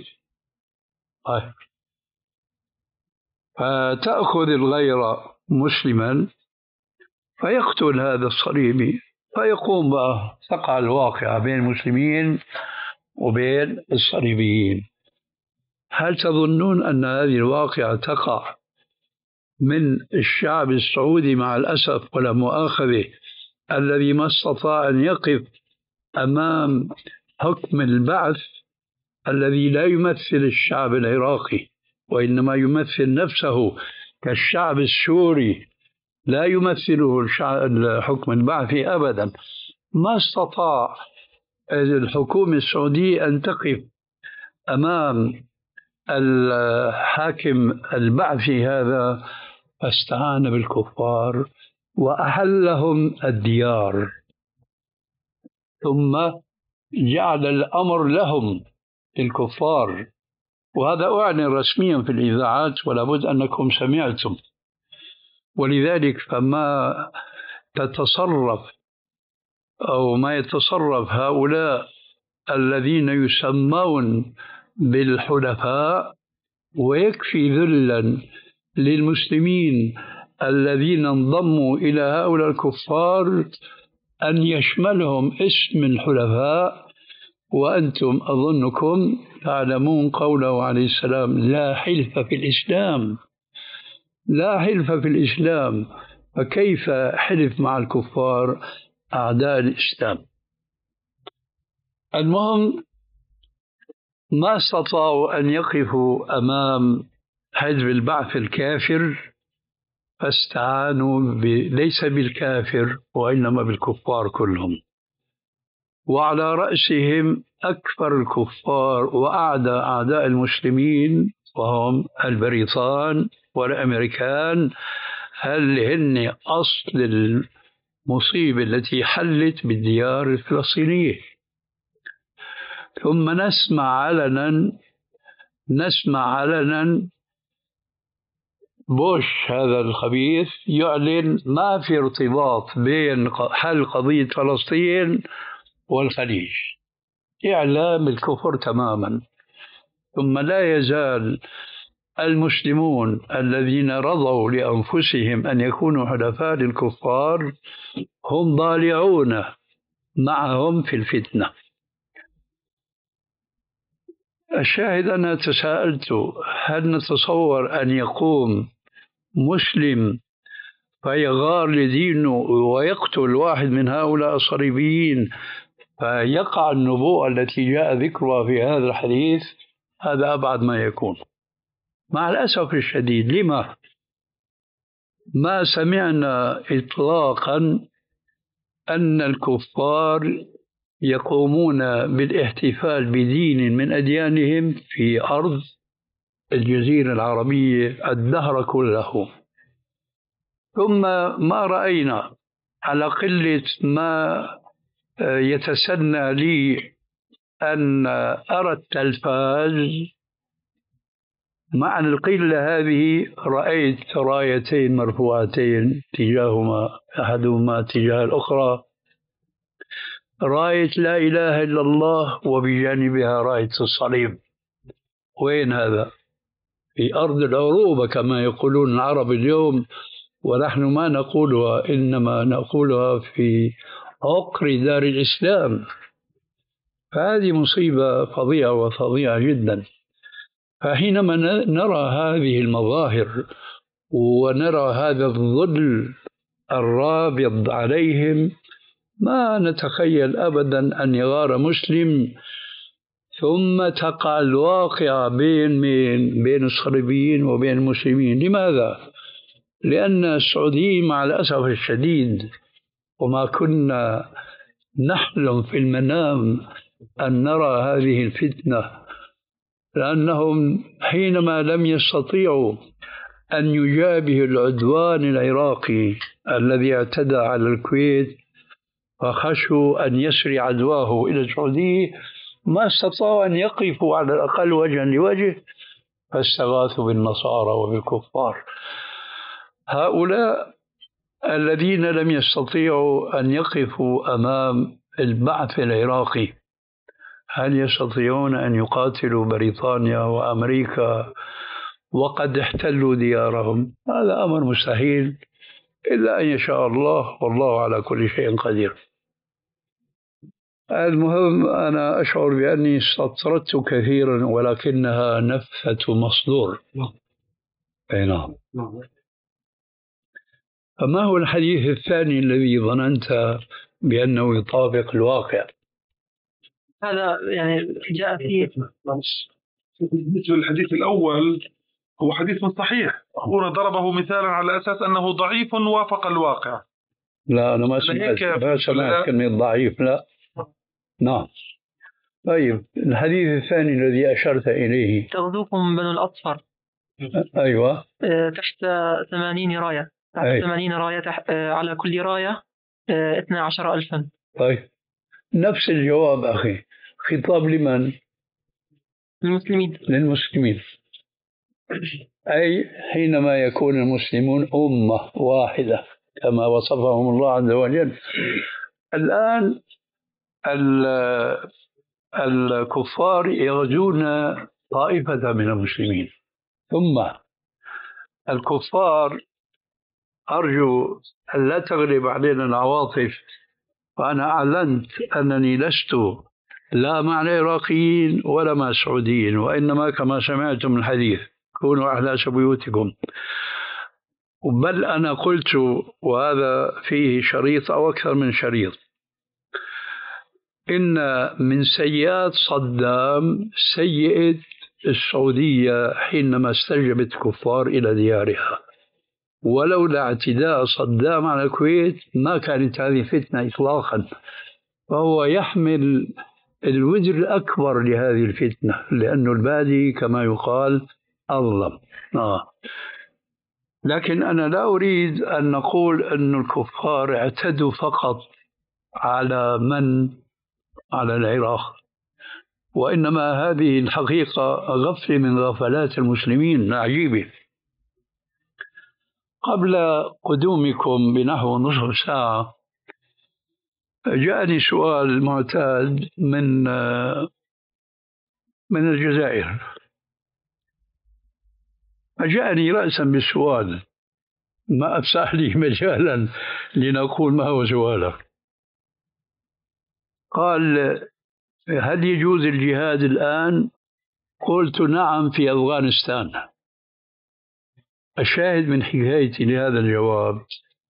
فتأخذ الغير مسلما فيقتل هذا الصليبي، فيقوم بقى تقع الواقعة بين المسلمين وبين الصليبيين. هل تظنون أن هذه الواقعة تقع من الشعب السعودي مع الأسف ولا مؤاخذة الذي ما استطاع أن يقف أمام حكم البعث الذي لا يمثل الشعب العراقي وإنما يمثل نفسه كالشعب السوري، لا يمثله الحكم البعثي أبدا. ما استطاع الحكومة السعودية أن تقف أمام الحاكم البعثي هذا، فاستعان بالكفار وأحلهم الديار، ثم جعل الأمر لهم الكفار. وهذا أعلن رسميا في الإذاعات ولا بد أنكم سمعتم. ولذلك فما تتصرف أو ما يتصرف هؤلاء الذين يسمون بالحلفاء، ويكفي ذلا للمسلمين الذين انضموا إلى هؤلاء الكفار أن يشملهم اسم الحلفاء. وأنتم أظنكم تعلمون قوله عليه السلام لا حلف في الإسلام، لا حلف في الإسلام، فكيف حلف مع الكفار أعداء الإسلام؟ المهم ما استطاعوا أن يقفوا أمام حزب البعث الكافر، فاستعانوا ليس بالكافر وإنما بالكفار كلهم، وعلى رأسهم أكثر الكفار وأعداء أعداء المسلمين وهم البريطان والأمريكان، هل هن أصل المصيبة التي حلت بالديار الفلسطينية. ثم نسمع علنا نسمع علنا بوش هذا الخبيث يعلن ما في ارتباط بين حل قضية فلسطين والخليج، إعلام الكفر تماما. ثم لا يزال المسلمون الذين رضوا لأنفسهم أن يكونوا حلفاء للكفار هم ضالعون معهم في الفتنة. الشاهد أنا تساءلت هل نتصور أن يقوم مسلم فيغار لدينه ويقتل واحد من هؤلاء الصليبيين فيقع النبوءة التي جاء ذكرها في هذا الحديث، هذا أبعد ما يكون مع الأسف الشديد. لما؟ ما سمعنا إطلاقا أن الكفار يقومون بالاحتفال بدين من أديانهم في أرض الجزيرة العربية الدهر كله. ثم ما رأينا على قلة ما يتسنى لي أن أرى التلفاز مع القلة هذه رأيت رايتين مرفوعتين تجاههما أحدهما تجاه الأخرى، راية لا إله إلا الله وبجانبها راية الصليب. وين هذا؟ في أرض العروبة كما يقولون العرب اليوم، ونحن ما نقولها إنما نقولها في عقر دار الإسلام. فهذه مصيبة فظيعة وفظيعة جدا. فحينما نرى هذه المظاهر ونرى هذا الظل الرابض عليهم ما نتخيل أبدا أن يغار مسلم ثم تقع الواقعة بين بين بين الصليبيين وبين المسلمين. لماذا؟ لأن السعوديين مع الأسف الشديد، وما كنا نحلم في المنام أن نرى هذه الفتنة، لأنهم حينما لم يستطيعوا أن يجابهوا العدوان العراقي الذي اعتدى على الكويت فخشوا أن يسري عدواه إلى السعودية، ما استطاعوا أن يقفوا على الأقل وجها لوجه، فاستغاثوا بالنصارى وبالكفار. هؤلاء الذين لم يستطيعوا أن يقفوا أمام البعث العراقي هل يستطيعون أن يقاتلوا بريطانيا وأمريكا وقد احتلوا ديارهم؟ هذا أمر مستحيل إلا أن يشاء الله، والله على كل شيء قدير. المهم أنا أشعر بأني استطردت كثيرا ولكنها نفثة مصدور. أي نعم. فما هو الحديث الثاني الذي ظننت بأنه يطابق الواقع؟
هذا يعني جاء فيه.
بالنسبة للحديث الأول هو حديث صحيح، هو ضربه مثالا على أساس أنه ضعيف وافق الواقع.
لا أنا ما سمعت ما سمعت كلمة ضعيف. لا. نعم. طيب الحديث الثاني الذي أشرت إليه.
تغزوكم بنو الأصفر.
أيوة.
تحت ثمانين راية. تحت أي. ثمانين راية تحت على كل راية اثنا عشر ألفا.
طيب نفس الجواب أخي. خطاب لمن؟
للمسلمين.
للمسلمين. أي حينما يكون المسلمون أمة واحدة كما وصفهم الله عز وجل. الآن الكفار يغزون طائفة من المسلمين، ثم الكفار أرجو أن لا تغلب علينا العواطف، وأنا أعلنت أنني لست لا مع العراقيين ولا مع السعوديين، وإنما كما سمعتم الحديث كونوا أحلاس بيوتكم. بل أنا قلت، وهذا فيه شريط أو أكثر من شريط، إن من سيئات صدام سيئة السعودية حينما استجبت الكفار إلى ديارها. ولولا اعتداء صدام على الكويت ما كانت هذه فتنة إطلاقا، فهو يحمل الوزر الأكبر لهذه الفتنة، لأن البادي كما يقال أظلم. آه. لكن أنا لا أريد أن نقول أن الكفار اعتدوا فقط على من على العراق، وإنما هذه الحقيقة غفلة من غفلات المسلمين عجيبة. قبل قدومكم بنحو نصف ساعة جاءني سؤال معتاد من من الجزائر، جاءني رأسا بالسؤال، ما أفسح لي مجالا لنقول ما هو سؤاله. قال: هل يجوز الجهاد الآن؟ قلت: نعم في أفغانستان. الشاهد من حكايتي لهذا الجواب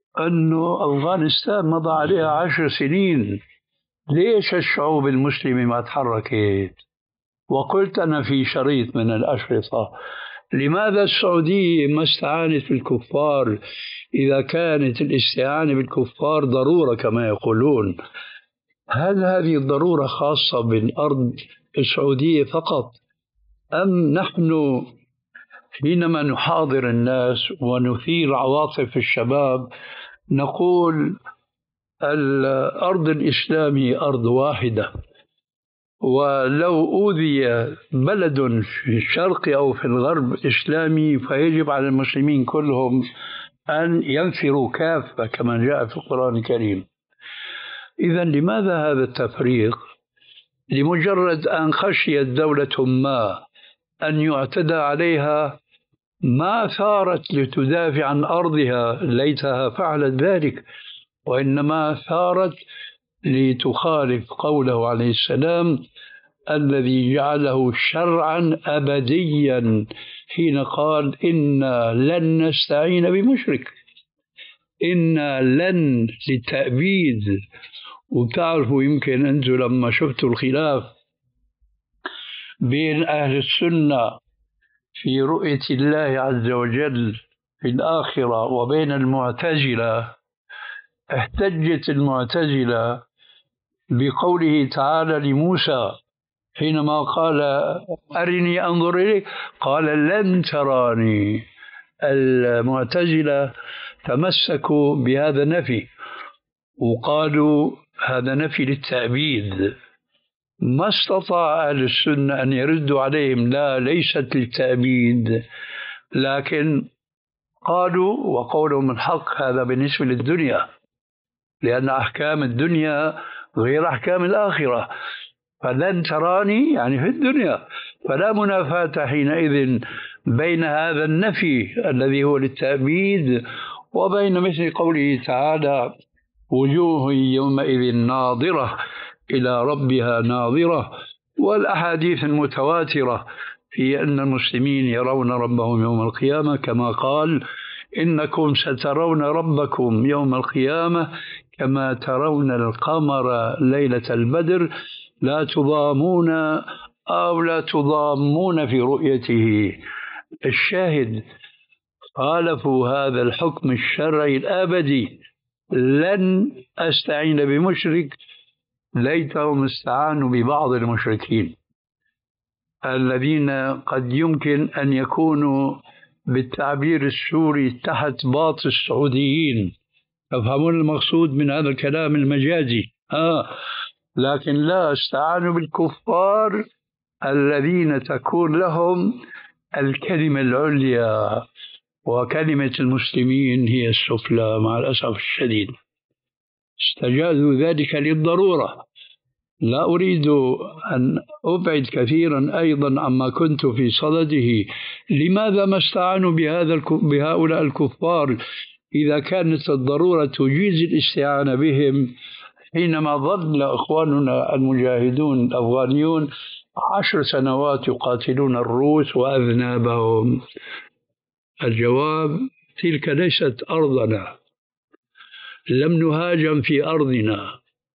أنه أفغانستان مضى عليها عشر سنين، ليش الشعوب المسلمة ما تحركت؟ وقلت أنا في شريط من الأشرطة: لماذا السعودية ما استعانت بالكفار إذا كانت الاستعانة بالكفار ضرورة كما يقولون؟ هل هذه الضرورة خاصة بالأرض السعودية فقط، أم نحن حينما نحاضر الناس ونثير عواطف الشباب نقول الأرض الإسلامية أرض واحدة، ولو أوذي بلد في الشرق أو في الغرب إسلامي فيجب على المسلمين كلهم أن ينفروا كافة كما جاء في القرآن الكريم؟ إذن لماذا هذا التفريق؟ لمجرد أن خشيت دولة ما أن يعتدى عليها ما ثارت لتدافع عن أرضها، ليتها فعلت ذلك، وإنما ثارت لتخالف قوله عليه السلام الذي جعله شرعا أبديا حين قال إنا لن نستعين بمشرك. إنا لن للتأبيد. وتعرفوا يمكن أنتم لما شفتوا الخلاف بين أهل السنة في رؤية الله عز وجل في الآخرة وبين المعتزلة، احتجت المعتزلة بقوله تعالى لموسى حينما قال أرني أنظر إليك قال لن تراني. المعتزلة تمسكوا بهذا النفي وقالوا هذا نفي للتأبيد. ما استطاع أهل السنة أن يردوا عليهم لا، ليست للتأبيد، لكن قالوا وقولهم الحق هذا بالنسبة للدنيا، لأن أحكام الدنيا غير أحكام الآخرة. فلن تراني يعني في الدنيا، فلا منافاة حينئذ بين هذا النفي الذي هو للتأبيد وبين مثل قوله تعالى وجوه يومئذ ناظرة إلى ربها ناظرة، والأحاديث المتواترة في أن المسلمين يرون ربهم يوم القيامة كما قال إنكم سترون ربكم يوم القيامة كما ترون القمر ليلة البدر لا تضامون أو لا تضامون في رؤيته. الشاهد خالفوا هذا الحكم الشرعي الأبدي، لن أستعين بمشرك، ليتهم استعانوا ببعض المشركين الذين قد يمكن أن يكونوا بالتعبير السوري تحت باط السعوديين. تفهمون المقصود من هذا الكلام المجازي؟ آه. لكن لا، استعانوا بالكفار الذين تكون لهم الكلمة العليا وكلمة المسلمين هي السفلى مع الأسف الشديد. استجازوا ذلك للضرورة. لا أريد أن أبعد كثيرا أيضا عما كنت في صدده. لماذا ما استعانوا بهذا بهؤلاء الكفار إذا كانت الضرورة تجيز الاستعانة بهم حينما ظل إخواننا المجاهدون الأفغانيون عشر سنوات يقاتلون الروس وأذنابهم؟ الجواب تلك ليست أرضنا، لم نهاجم في أرضنا،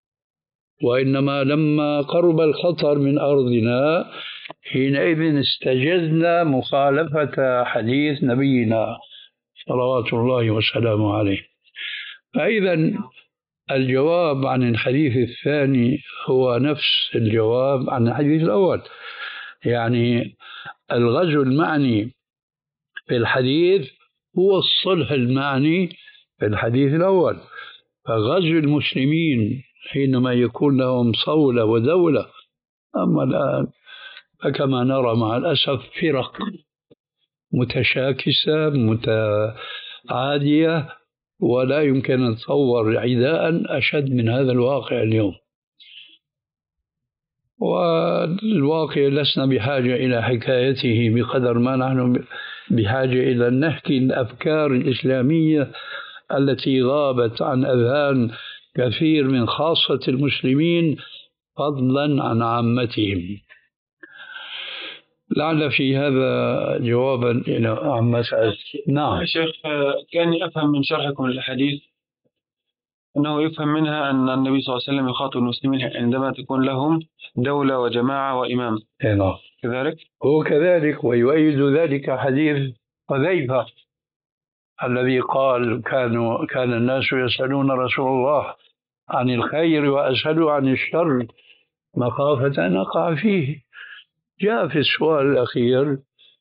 وإنما لما قرب الخطر من أرضنا حينئذ استجزنا مخالفة حديث نبينا صلوات الله وسلامه عليه. فإذا الجواب عن الحديث الثاني هو نفس الجواب عن الحديث الأول، يعني الغزو المعني في الحديث هو الصلح المعني في الحديث الأول. فغزو المسلمين حينما يكون لهم صولة ودولة، أما الآن فكما نرى مع الأسف فرق متشاكسة متعادية، ولا يمكن أن نتصور عداء أشد من هذا الواقع اليوم. والواقع لسنا بحاجة إلى حكايته بقدر ما نحن بحاجة إلى أن نحكي الأفكار الإسلامية التي غابت عن أذهان كثير من خاصة المسلمين فضلا عن عامتهم. لعل في هذا جوابا إلى عامة. نعم
يا شيخ، كاني أفهم من شرحكم الحديث
أنه يفهم منها أن النبي صلى الله عليه وسلم يخاطب المسلمين عندما تكون لهم دولة وجماعة وإمام.
نعم
كذلك
هو كذلك، ويؤيد ذلك حديث حذيفة الذي قال كانوا كان الناس يسألون رسول الله عن الخير وأسألوا عن الشر مخافة أن أقع فيه. جاء في السؤال الأخير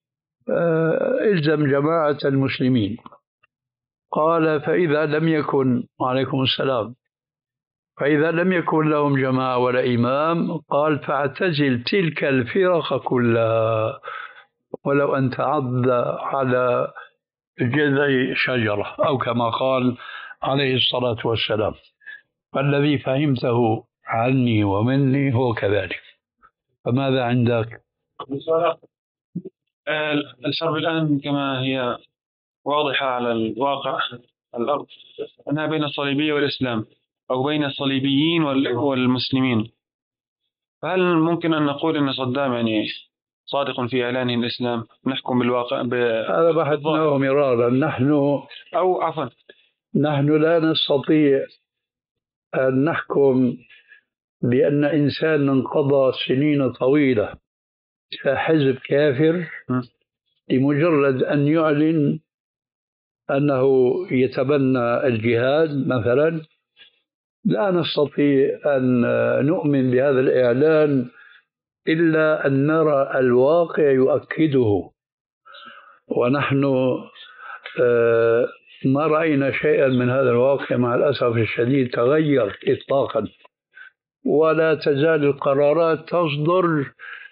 إلزم جماعة المسلمين، قال فإذا لم يكن، وعليكم السلام، فإذا لم يكن لهم جماعة ولا إمام، قال فاعتزل تلك الفرق كلها ولو أن تعض على جذع شجرة، أو كما قال عليه الصلاة والسلام. فالذي فهمته عني ومني هو كذلك. فماذا عندك؟
الحرب الآن كما هي واضحة على الواقع الأرض أنها بين الصليبية والإسلام أو بين الصليبيين والمسلمين. فهل ممكن أن نقول أن صدام يعني صادق في إعلانه الإسلام؟ نحكم بالواقع ب...
هذا بحثناه مرارا. نحن
أو عفوا
نحن لا نستطيع أن نحكم بأن إنسانا قضى سنين طويلة كحزب كافر لمجرد أن يعلن أنه يتبنى الجهاد مثلا. لا نستطيع أن نؤمن بهذا الإعلان إلا أن نرى الواقع يؤكده، ونحن ما رأينا شيئا من هذا الواقع مع الأسف الشديد تغير إطلاقا. ولا تزال القرارات تصدر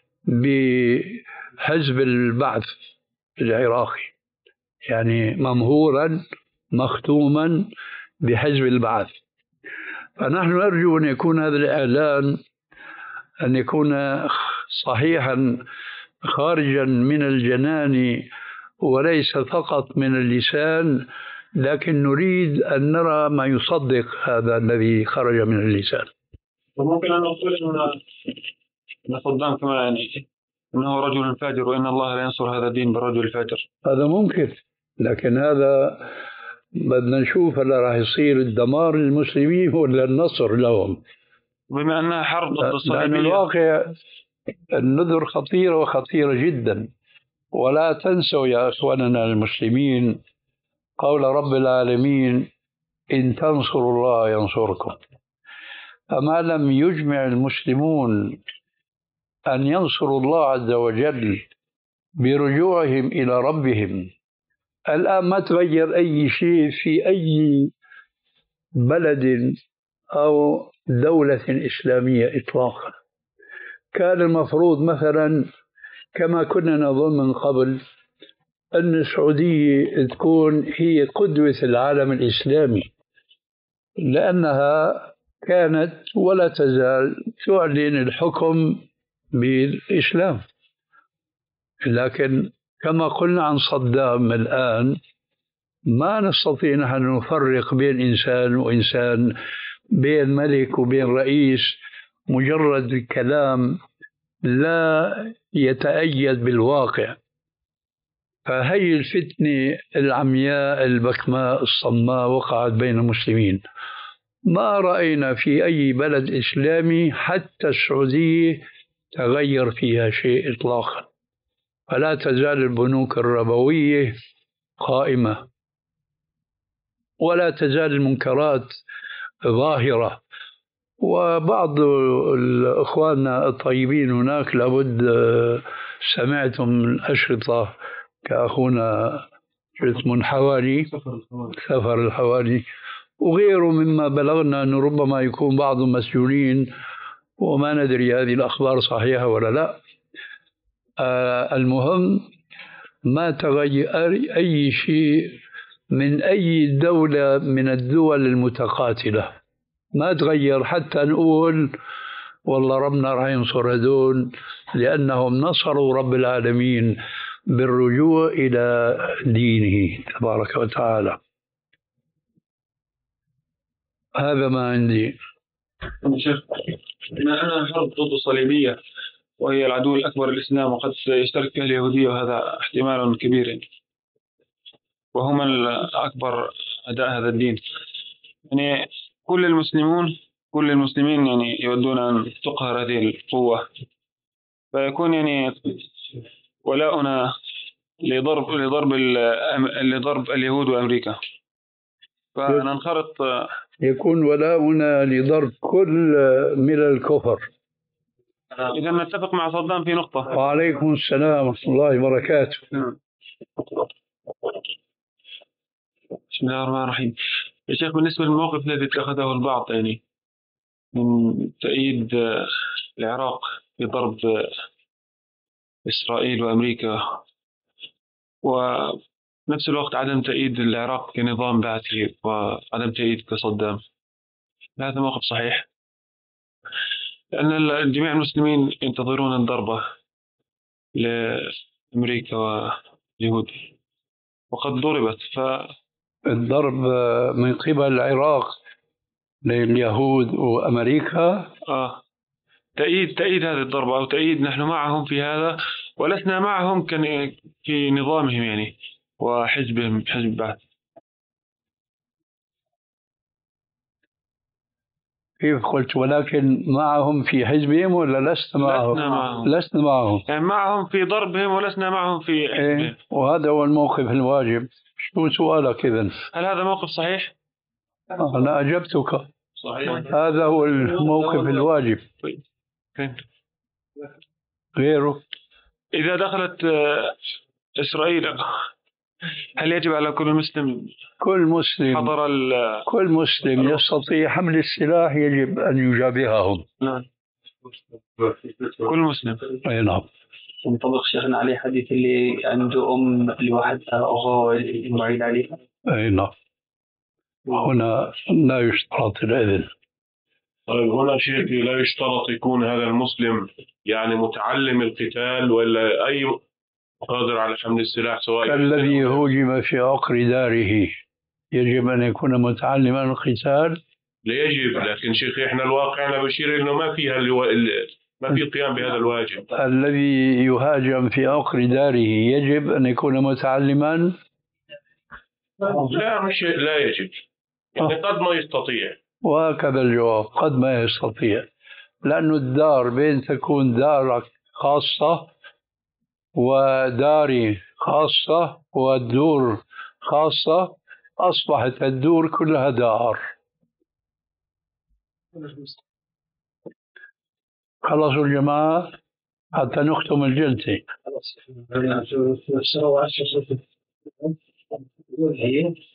بحزب البعث العراقي، يعني ممهورا مختوما بحزب البعث. فنحن نرجو أن يكون هذا الإعلان أن يكون صحيحا خارجا من الجنان وليس فقط من اللسان، لكن نريد أن نرى ما يصدق هذا الذي خرج من اللسان.
وممكن أن نقول أن صدام كما يعني أنه رجل فاجر وإن الله لا ينصر هذا الدين بالرجل الفاجر.
هذا ممكن، لكن هذا بدنا نشوف هل راح يصير الدمار للمسلمين ولا النصر لهم،
بما أنها حرب ضد الصليبية.
لأن الواقع النذر خطيرة وخطيرة جدا. ولا تنسوا يا أخواننا المسلمين قول رب العالمين إن تنصروا الله ينصركم. فما لم يجمع المسلمون أن ينصروا الله عز وجل برجوعهم إلى ربهم، الآن ما تغير أي شيء في أي بلد أو دولة إسلامية إطلاقا. كان المفروض مثلا كما كنا نظن من قبل أن السعودية تكون هي قدوة العالم الإسلامي، لأنها كانت ولا تزال تعلن الحكم بالإسلام. لكن كما قلنا عن صدام الآن ما نستطيع نحن نفرق بين إنسان وإنسان، بين ملك وبين رئيس، مجرد الكلام لا يتأيد بالواقع. فهي الفتنة العمياء البكماء الصماء وقعت بين المسلمين. ما رأينا في أي بلد إسلامي حتى السعودية تغير فيها شيء إطلاقا. فلا تزال البنوك الربوية قائمة، ولا تزال المنكرات ظاهرة. وبعض الأخوان الطيبين هناك لابد سمعتم الأشرطة كأخونا جثم الحوالي سفر الحوالي وغيره مما بلغنا أنه ربما يكون بعضهم مسجونين وما ندري هذه الأخبار صحيحة ولا لا. آه المهم ما تغير أي شيء من أي دولة من الدول المتقاتلة، ما تغير حتى نقول والله ربنا راح ينصر هذول لأنهم نصروا رب العالمين بالرجوع إلى دينه تبارك وتعالى. هذا ما عندي.
شيخ، بما أنها حرب ضد الصليبية وهي العدو الأكبر للإسلام وقد يشترك فيها اليهودية وهذا احتمال كبير وهم الأكبر أداء هذا الدين، يعني كل المسلمون كل المسلمين يعني يودون أن تقهر هذه القوة، فيكون يعني ولاؤنا لضرب لضرب ال- لضرب اليهود وأمريكا، فننخرط.
يكون ولاؤنا لضرب كل ملل الكفر.
إذا نتفق مع صدام في نقطة.
وعليكم السلام ورحمة الله وبركاته.
بسم الله الرحمن الرحيم. يا شيخ، بالنسبة للموقف الذي اتخذه البعض يعني من تأييد العراق في ضرب إسرائيل وأمريكا، ونفس الوقت عدم تأييد العراق كنظام بعثي وعدم تأييد كصدام، هذا موقف صحيح؟ لأن جميع المسلمين ينتظرون الضربة لأمريكا واليهود وقد ضربت. ف
الضرب من قبل العراق لليهود وأمريكا
آه تأييد تأييد هذه الضربة، أو تأييد نحن معهم في هذا ولسنا معهم كان في نظامهم يعني وحزبهم، حزب بعث.
كيف قلت ولكن معهم في حزبهم ولا لسنا معهم؟
لسنا معهم
لسنا معهم
يعني معهم في ضربهم ولسنا معهم في حزبهم.
إيه؟ وهذا هو الموقف الواجب. شو سؤالك إذن؟
هل هذا موقف صحيح؟
أنا أجبتك
صحيح.
هذا هو الموقف الواجب. غيره
إذا دخلت إسرائيل هل يجب على كل مسلم
كل مسلم
حضر
كل مسلم يستطيع حمل السلاح يجب أن يجابههم؟
نعم كل مسلم.
أي نعم.
منطبق شيخنا عليه حديث اللي عنده أم لوحدها أو معين عليها.
أي نعم. هنا لا يشترط الإذن.
طيب هنا شيخ لا يشترط يكون هذا المسلم يعني متعلم القتال ولا أي قادر على حمل السلاح سواء
كالذي هوجم في عقر داره يجب أن يكون متعلما القتال؟
لا يجب، لكن شيخ إحنا الواقع بشير إنه ما فيها الو... ما في قيام بهذا الواجب.
الذي يهاجم في عقر داره يجب أن يكون متعلما؟
لا مش لا يجب، يعني قد ما يستطيع.
وهكذا الجواب، قد ما يستطيع، لأن الدار بين تكون دارك خاصة وداري خاصة والدور خاصة، أصبحت الدور كلها دار. خلصوا الجماعة حتى نختم الجلسة.